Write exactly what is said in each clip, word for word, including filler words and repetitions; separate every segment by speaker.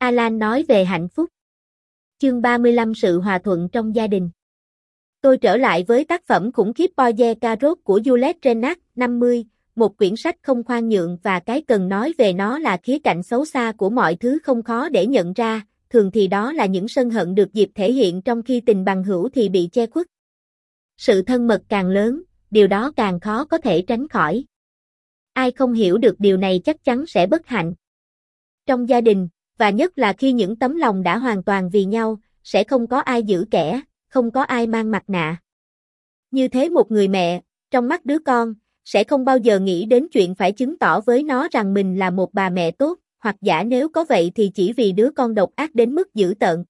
Speaker 1: Alan nói về hạnh phúc. Chương ba mươi lăm Sự hòa thuận trong gia đình. Tôi trở lại với tác phẩm khủng khiếp Poiers Carotte của Jules Renard, năm mươi, một quyển sách không khoan nhượng và cái cần nói về nó là khía cạnh xấu xa của mọi thứ không khó để nhận ra, thường thì đó là những sân hận được dịp thể hiện trong khi tình bằng hữu thì bị che khuất. Sự thân mật càng lớn, điều đó càng khó có thể tránh khỏi. Ai không hiểu được điều này chắc chắn sẽ bất hạnh. Trong gia đình, và nhất là khi những tấm lòng đã hoàn toàn vì nhau, sẽ không có ai giữ kẻ, không có ai mang mặt nạ. Như thế một người mẹ, trong mắt đứa con, sẽ không bao giờ nghĩ đến chuyện phải chứng tỏ với nó rằng mình là một bà mẹ tốt, hoặc giả nếu có vậy thì chỉ vì đứa con độc ác đến mức dữ tợn.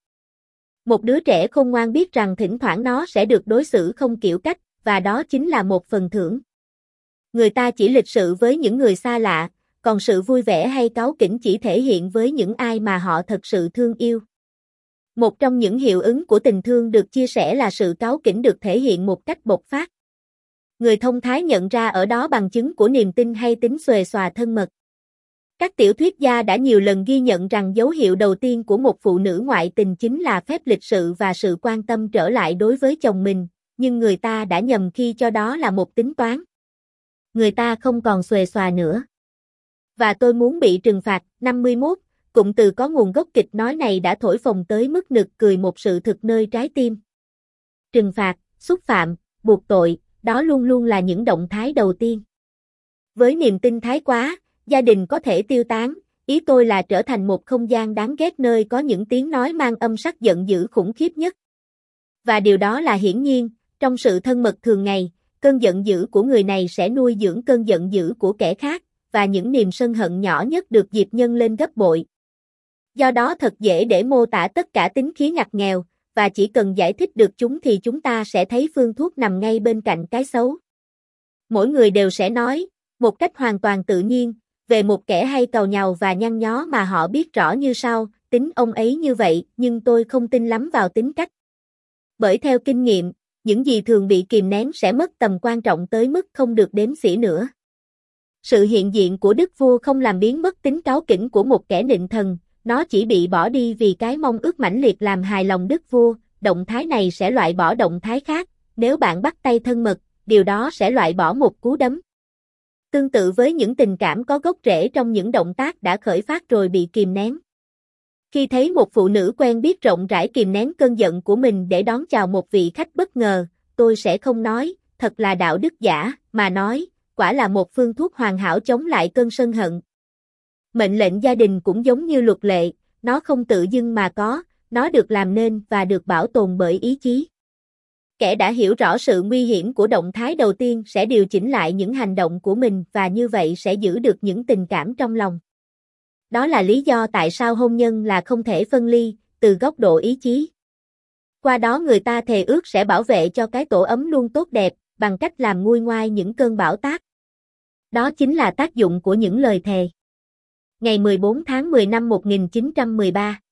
Speaker 1: Một đứa trẻ khôn ngoan biết rằng thỉnh thoảng nó sẽ được đối xử không kiểu cách, và đó chính là một phần thưởng. Người ta chỉ lịch sự với những người xa lạ, còn sự vui vẻ hay cáu kỉnh chỉ thể hiện với những ai mà họ thật sự thương yêu. Một trong những hiệu ứng của tình thương được chia sẻ là sự cáu kỉnh được thể hiện một cách bộc phát. Người thông thái nhận ra ở đó bằng chứng của niềm tin hay tính xuề xòa thân mật. Các tiểu thuyết gia đã nhiều lần ghi nhận rằng dấu hiệu đầu tiên của một phụ nữ ngoại tình chính là phép lịch sự và sự quan tâm trở lại đối với chồng mình, nhưng người ta đã nhầm khi cho đó là một tính toán. Người ta không còn xuề xòa nữa. Và tôi muốn bị trừng phạt. năm mươi mốt, cụm từ có nguồn gốc kịch nói này đã thổi phồng tới mức nực cười một sự thực nơi trái tim. Trừng phạt, xúc phạm, buộc tội, đó luôn luôn là những động thái đầu tiên. Với niềm tin thái quá, gia đình có thể tiêu tán, ý tôi là trở thành một không gian đáng ghét nơi có những tiếng nói mang âm sắc giận dữ khủng khiếp nhất. Và điều đó là hiển nhiên, trong sự thân mật thường ngày, cơn giận dữ của người này sẽ nuôi dưỡng cơn giận dữ của kẻ khác, và những niềm sân hận nhỏ nhất được dịp nhân lên gấp bội. Do đó thật dễ để mô tả tất cả tính khí ngặt nghèo, và chỉ cần giải thích được chúng thì chúng ta sẽ thấy phương thuốc nằm ngay bên cạnh cái xấu. Mỗi người đều sẽ nói, một cách hoàn toàn tự nhiên, về một kẻ hay càu nhàu và nhăn nhó mà họ biết rõ như sau, tính ông ấy như vậy, nhưng tôi không tin lắm vào tính cách. Bởi theo kinh nghiệm, những gì thường bị kìm nén sẽ mất tầm quan trọng tới mức không được đếm xỉa nữa. Sự hiện diện của đức vua không làm biến mất tính cáu kỉnh của một kẻ nịnh thần, nó chỉ bị bỏ đi vì cái mong ước mãnh liệt làm hài lòng đức vua, động thái này sẽ loại bỏ động thái khác, nếu bạn bắt tay thân mật, điều đó sẽ loại bỏ một cú đấm. Tương tự với những tình cảm có gốc rễ trong những động tác đã khởi phát rồi bị kìm nén. Khi thấy một phụ nữ quen biết rộng rãi kìm nén cơn giận của mình để đón chào một vị khách bất ngờ, tôi sẽ không nói, thật là đạo đức giả, mà nói, quả là một phương thuốc hoàn hảo chống lại cơn sân hận. Mệnh lệnh gia đình cũng giống như luật lệ, nó không tự dưng mà có, nó được làm nên và được bảo tồn bởi ý chí. Kẻ đã hiểu rõ sự nguy hiểm của động thái đầu tiên sẽ điều chỉnh lại những hành động của mình và như vậy sẽ giữ được những tình cảm trong lòng. Đó là lý do tại sao hôn nhân là không thể phân ly, từ góc độ ý chí. Qua đó người ta thề ước sẽ bảo vệ cho cái tổ ấm luôn tốt đẹp, bằng cách làm nguôi ngoai những cơn bão táp. Đó chính là tác dụng của những lời thề. Ngày mười bốn tháng mười năm một nghìn chín trăm mười ba